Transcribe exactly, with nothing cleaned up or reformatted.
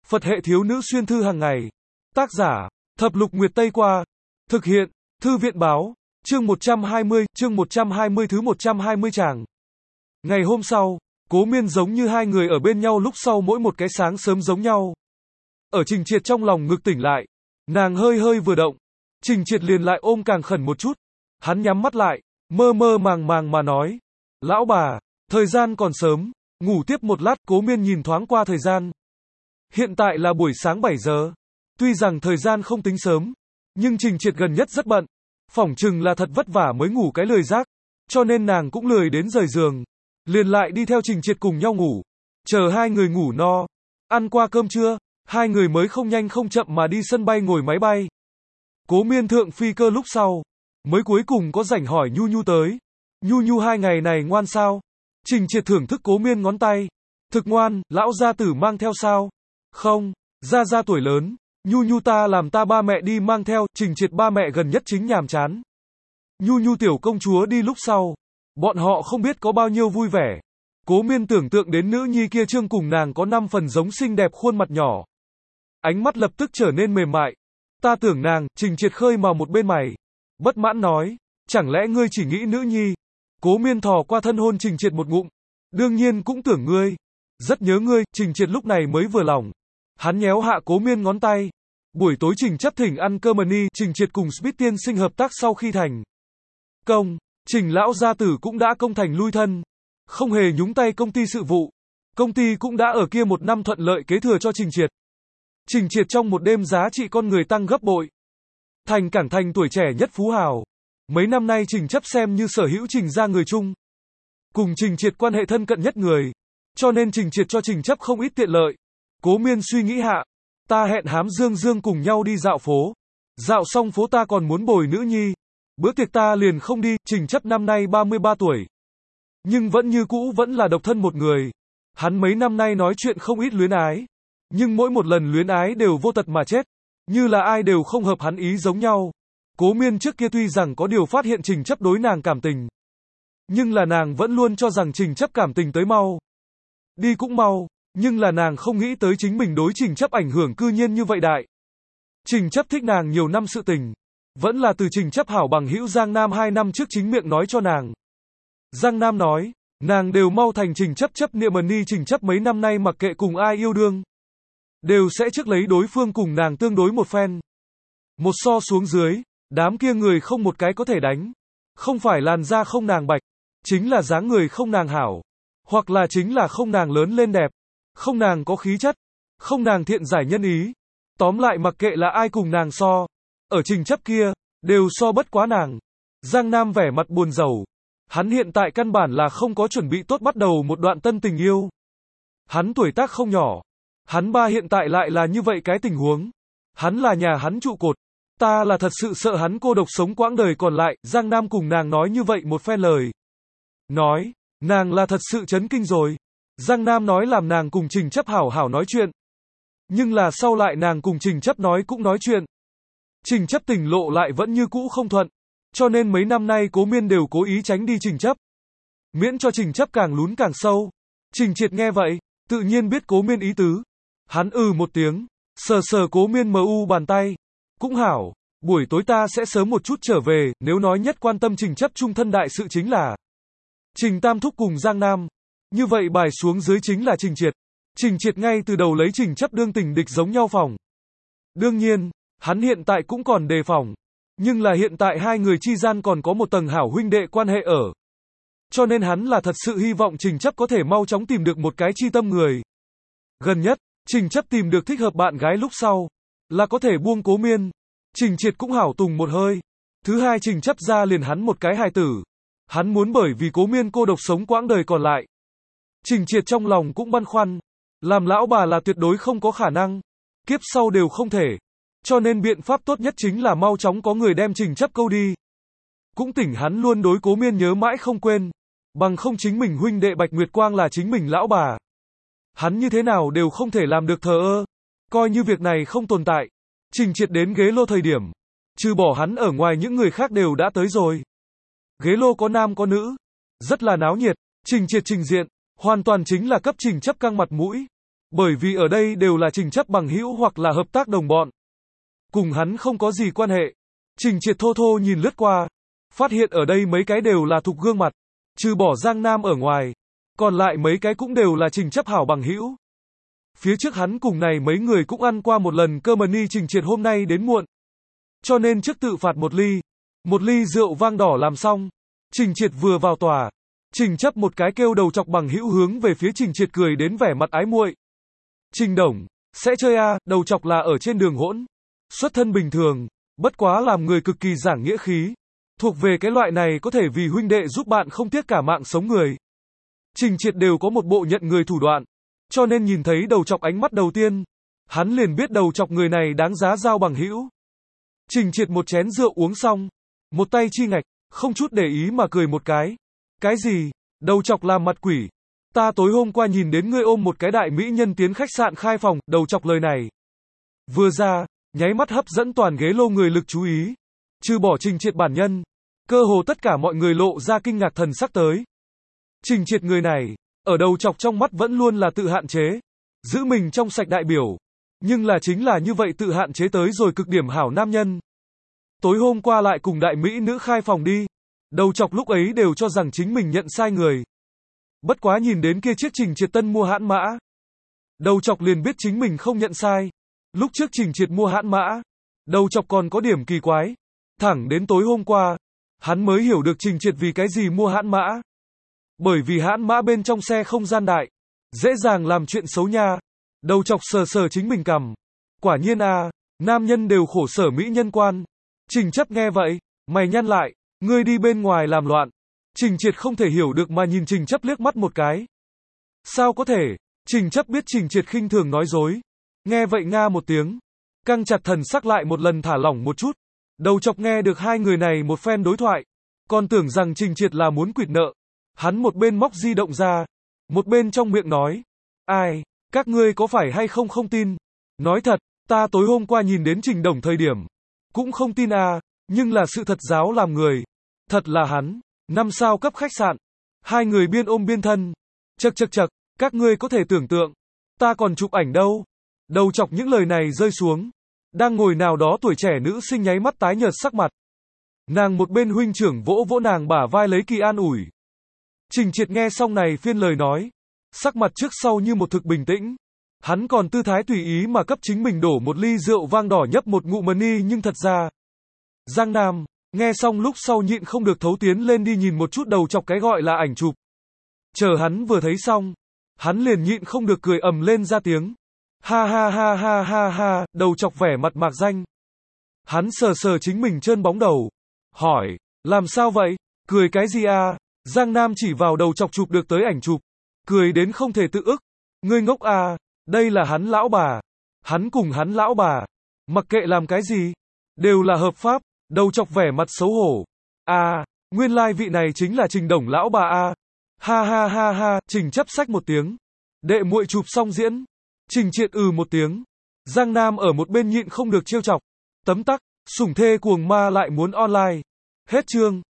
Phật hệ thiếu nữ xuyên thư hàng ngày. Tác giả, Thập Lục Nguyệt Tây Qua. Thực hiện, Thư viện báo. Chương một trăm hai mươi, chương một trăm hai mươi thứ một trăm hai mươi tràng. Ngày hôm sau, Cố Miên giống như hai người ở bên nhau lúc sau mỗi một cái sáng sớm giống nhau. Ở Trình Triệt trong lòng ngực tỉnh lại, nàng hơi hơi vừa động, Trình Triệt liền lại ôm càng khẩn một chút. Hắn nhắm mắt lại, mơ mơ màng màng mà nói, lão bà, thời gian còn sớm, ngủ tiếp một lát. Cố Miên nhìn thoáng qua thời gian. Hiện tại là buổi sáng bảy giờ. Tuy rằng thời gian không tính sớm, nhưng Trình Triệt gần nhất rất bận, phỏng chừng là thật vất vả mới ngủ cái lười giác, cho nên nàng cũng lười đến rời giường, liền lại đi theo Trình Triệt cùng nhau ngủ. Chờ hai người ngủ no, ăn qua cơm trưa, hai người mới không nhanh không chậm mà đi sân bay ngồi máy bay. Cố Miên thượng phi cơ lúc sau, mới cuối cùng có rảnh hỏi Nhu Nhu tới. Nhu Nhu hai ngày này ngoan sao? Trình Triệt thưởng thức Cố Miên ngón tay. Thực ngoan, lão gia tử mang theo sao? Không, gia gia tuổi lớn, Nhu Nhu ta làm ta ba mẹ đi mang theo. Trình Triệt ba mẹ gần nhất chính nhàm chán. Nhu Nhu tiểu công chúa đi lúc sau, bọn họ không biết có bao nhiêu vui vẻ. Cố Miên tưởng tượng đến nữ nhi kia trương cùng nàng có năm phần giống xinh đẹp khuôn mặt nhỏ, ánh mắt lập tức trở nên mềm mại. Ta tưởng nàng. Trình Triệt khơi mào một bên mày, bất mãn nói, chẳng lẽ ngươi chỉ nghĩ nữ nhi? Cố Miên thò qua thân hôn Trình Triệt một ngụm, đương nhiên cũng tưởng ngươi, rất nhớ ngươi. Trình Triệt lúc này mới vừa lòng, hắn nhéo hạ Cố Miên ngón tay. Buổi tối Trình chấp thỉnh ăn cơm ni. Trình Triệt cùng Smith tiên sinh hợp tác sau khi thành công, Trình lão gia tử cũng đã công thành lui thân, không hề nhúng tay công ty sự vụ. Công ty cũng đã ở kia một năm thuận lợi kế thừa cho Trình Triệt. Trình Triệt trong một đêm giá trị con người tăng gấp bội, thành Cảng Thành tuổi trẻ nhất phú hào. Mấy năm nay Trình chấp xem như sở hữu Trình gia người chung, cùng Trình Triệt quan hệ thân cận nhất người, cho nên Trình Triệt cho Trình chấp không ít tiện lợi. Cố Miên suy nghĩ hạ, ta hẹn Hám Dương Dương cùng nhau đi dạo phố. Dạo xong phố ta còn muốn bồi nữ nhi, bữa tiệc ta liền không đi. Trình chấp năm nay ba mươi ba tuổi, nhưng vẫn như cũ vẫn là độc thân một người. Hắn mấy năm nay nói chuyện không ít luyến ái, nhưng mỗi một lần luyến ái đều vô tật mà chết, như là ai đều không hợp hắn ý giống nhau. Cố Miên trước kia tuy rằng có điều phát hiện Trình chấp đối nàng cảm tình, nhưng là nàng vẫn luôn cho rằng Trình chấp cảm tình tới mau, đi cũng mau, nhưng là nàng không nghĩ tới chính mình đối Trình chấp ảnh hưởng cư nhiên như vậy đại. Trình chấp thích nàng nhiều năm sự tình, vẫn là từ Trình chấp hảo bằng hữu Giang Nam hai năm trước chính miệng nói cho nàng. Giang Nam nói, nàng đều mau thành Trình chấp chấp niệm ni. Trình chấp mấy năm nay mặc kệ cùng ai yêu đương, đều sẽ trước lấy đối phương cùng nàng tương đối một phen. Một so xuống dưới, đám kia người không một cái có thể đánh. Không phải làn da không nàng bạch, chính là dáng người không nàng hảo, hoặc là chính là không nàng lớn lên đẹp, không nàng có khí chất, không nàng thiện giải nhân ý. Tóm lại mặc kệ là ai cùng nàng so, ở Trình chấp kia, đều so bất quá nàng. Giang Nam vẻ mặt buồn rầu. Hắn hiện tại căn bản là không có chuẩn bị tốt bắt đầu một đoạn tân tình yêu. Hắn tuổi tác không nhỏ, hắn ba hiện tại lại là như vậy cái tình huống. Hắn là nhà hắn trụ cột. Ta là thật sự sợ hắn cô độc sống quãng đời còn lại. Giang Nam cùng nàng nói như vậy một phen lời nói, nàng là thật sự chấn kinh rồi. Giang Nam nói làm nàng cùng Trình chấp hảo hảo nói chuyện, nhưng là sau lại nàng cùng Trình chấp nói cũng nói chuyện, Trình chấp tình lộ lại vẫn như cũ không thuận, cho nên mấy năm nay Cố Miên đều cố ý tránh đi Trình chấp, miễn cho Trình chấp càng lún càng sâu. Trình Triệt nghe vậy, tự nhiên biết Cố Miên ý tứ. Hắn ừ một tiếng, sờ sờ Cố Miên mờ u bàn tay. Cũng hảo, buổi tối ta sẽ sớm một chút trở về. Nếu nói nhất quan tâm Trình chấp trung thân đại sự chính là Trình Tam Thúc cùng Giang Nam, như vậy bài xuống dưới chính là Trình Triệt. Trình Triệt ngay từ đầu lấy Trình chấp đương tình địch giống nhau phòng. Đương nhiên, hắn hiện tại cũng còn đề phòng, nhưng là hiện tại hai người chi gian còn có một tầng hảo huynh đệ quan hệ ở, cho nên hắn là thật sự hy vọng Trình chấp có thể mau chóng tìm được một cái chi tâm người. Gần nhất, Trình chấp tìm được thích hợp bạn gái lúc sau, là có thể buông Cố Miên. Trình Triệt cũng hảo tùng một hơi. Thứ hai, Trình chấp ra liền hắn một cái hài tử, hắn muốn bởi vì Cố Miên cô độc sống quãng đời còn lại. Trình Triệt trong lòng cũng băn khoăn, làm lão bà là tuyệt đối không có khả năng, kiếp sau đều không thể, cho nên biện pháp tốt nhất chính là mau chóng có người đem Trình chấp câu đi. Cũng tỉnh hắn luôn đối Cố Miên nhớ mãi không quên, bằng không chính mình huynh đệ Bạch Nguyệt Quang là chính mình lão bà, hắn như thế nào đều không thể làm được thờ ơ, coi như việc này không tồn tại. Trình Triệt đến ghế lô thời điểm, trừ bỏ hắn ở ngoài những người khác đều đã tới rồi. Ghế lô có nam có nữ, rất là náo nhiệt. Trình Triệt trình diện, hoàn toàn chính là cấp Trình chấp căng mặt mũi. Bởi vì ở đây đều là Trình Chấp bằng hữu hoặc là hợp tác đồng bọn. Cùng hắn không có gì quan hệ. Trình Triệt thô thô nhìn lướt qua, phát hiện ở đây mấy cái đều là Thục gương mặt, trừ bỏ Giang Nam ở ngoài, còn lại mấy cái cũng đều là Trình Chấp hảo bằng hữu. Phía trước hắn cùng này mấy người cũng ăn qua một lần cơ mà ni Trình Triệt hôm nay đến muộn. Cho nên trước tự phạt một ly, một ly rượu vang đỏ làm xong, Trình Triệt vừa vào tòa, Trình Chấp một cái kêu đầu chọc bằng hữu hướng về phía Trình Triệt cười đến vẻ mặt ái muội. Trình Đồng, sẽ chơi à, đầu chọc là ở trên đường hỗn. Xuất thân bình thường, bất quá làm người cực kỳ giảng nghĩa khí. Thuộc về cái loại này có thể vì huynh đệ giúp bạn không tiếc cả mạng sống người. Trình Triệt đều có một bộ nhận người thủ đoạn. Cho nên nhìn thấy đầu chọc ánh mắt đầu tiên, hắn liền biết đầu chọc người này đáng giá giao bằng hữu. Trình Triệt một chén rượu uống xong, một tay chi ngạch, không chút để ý mà cười một cái. Cái gì? Đầu chọc làm mặt quỷ. Ta tối hôm qua nhìn đến ngươi ôm một cái đại mỹ nhân tiến khách sạn khai phòng, đầu chọc lời này. Vừa ra, nháy mắt hấp dẫn toàn ghế lô người lực chú ý. Trừ bỏ Trình Triệt bản nhân, cơ hồ tất cả mọi người lộ ra kinh ngạc thần sắc tới. Trình Triệt người này, ở đầu chọc trong mắt vẫn luôn là tự hạn chế, giữ mình trong sạch đại biểu, nhưng là chính là như vậy tự hạn chế tới rồi cực điểm hảo nam nhân. Tối hôm qua lại cùng đại mỹ nữ khai phòng đi, đầu chọc lúc ấy đều cho rằng chính mình nhận sai người. Bất quá nhìn đến kia chiếc Trình Triệt tân mua hãn mã, đầu chọc liền biết chính mình không nhận sai. Lúc trước Trình Triệt mua hãn mã, đầu chọc còn có điểm kỳ quái, thẳng đến tối hôm qua, hắn mới hiểu được Trình Triệt vì cái gì mua hãn mã. Bởi vì hãn mã bên trong xe không gian đại, dễ dàng làm chuyện xấu nha. Đầu chọc sờ sờ chính mình cằm. Quả nhiên à, nam nhân đều khổ sở mỹ nhân quan. Trình Chấp nghe vậy, mày nhăn lại, ngươi đi bên ngoài làm loạn. Trình Triệt không thể hiểu được mà nhìn Trình Chấp liếc mắt một cái. Sao có thể? Trình Chấp biết Trình Triệt khinh thường nói dối. Nghe vậy nga một tiếng, căng chặt thần sắc lại một lần thả lỏng một chút. Đầu chọc nghe được hai người này một phen đối thoại, còn tưởng rằng Trình Triệt là muốn quỵt nợ. Hắn một bên móc di động ra, một bên trong miệng nói, ai, các ngươi có phải hay không không tin? Nói thật, ta tối hôm qua nhìn đến Trình Đồng thời điểm, cũng không tin à, nhưng là sự thật giáo làm người. Thật là hắn, năm sao cấp khách sạn. Hai người biên ôm biên thân. Chậc chậc chậc, các ngươi có thể tưởng tượng, ta còn chụp ảnh đâu. Đầu chọc những lời này rơi xuống, đang ngồi nào đó tuổi trẻ nữ sinh nháy mắt tái nhợt sắc mặt. Nàng một bên huynh trưởng vỗ vỗ nàng bả vai lấy kỳ an ủi. Trình Triệt nghe xong này phiên lời nói, sắc mặt trước sau như một thực bình tĩnh. Hắn còn tư thái tùy ý mà cấp chính mình đổ một ly rượu vang đỏ nhấp một ngụm mani, nhưng thật ra Giang Nam, nghe xong lúc sau nhịn không được thấu tiến lên đi nhìn một chút đầu chọc cái gọi là ảnh chụp. Chờ hắn vừa thấy xong, hắn liền nhịn không được cười ầm lên ra tiếng. Ha ha ha ha ha ha, đầu chọc vẻ mặt mạc danh. Hắn sờ sờ chính mình trơn bóng đầu. Hỏi, làm sao vậy? Cười cái gì à? Giang Nam chỉ vào đầu chọc chụp được tới ảnh chụp. Cười đến không thể tự ức. Ngươi ngốc à? Đây là hắn lão bà. Hắn cùng hắn lão bà. Mặc kệ làm cái gì, đều là hợp pháp. Đầu chọc vẻ mặt xấu hổ. À, nguyên lai vị này chính là Trình Đồng lão bà à. Ha ha ha ha, Trình Chấp xách một tiếng. Đệ muội chụp xong diễn. Trình Triệt ừ một tiếng. Giang Nam ở một bên nhịn không được trêu chọc. Tấm tắc, sủng thê cuồng ma lại muốn online. Hết chương.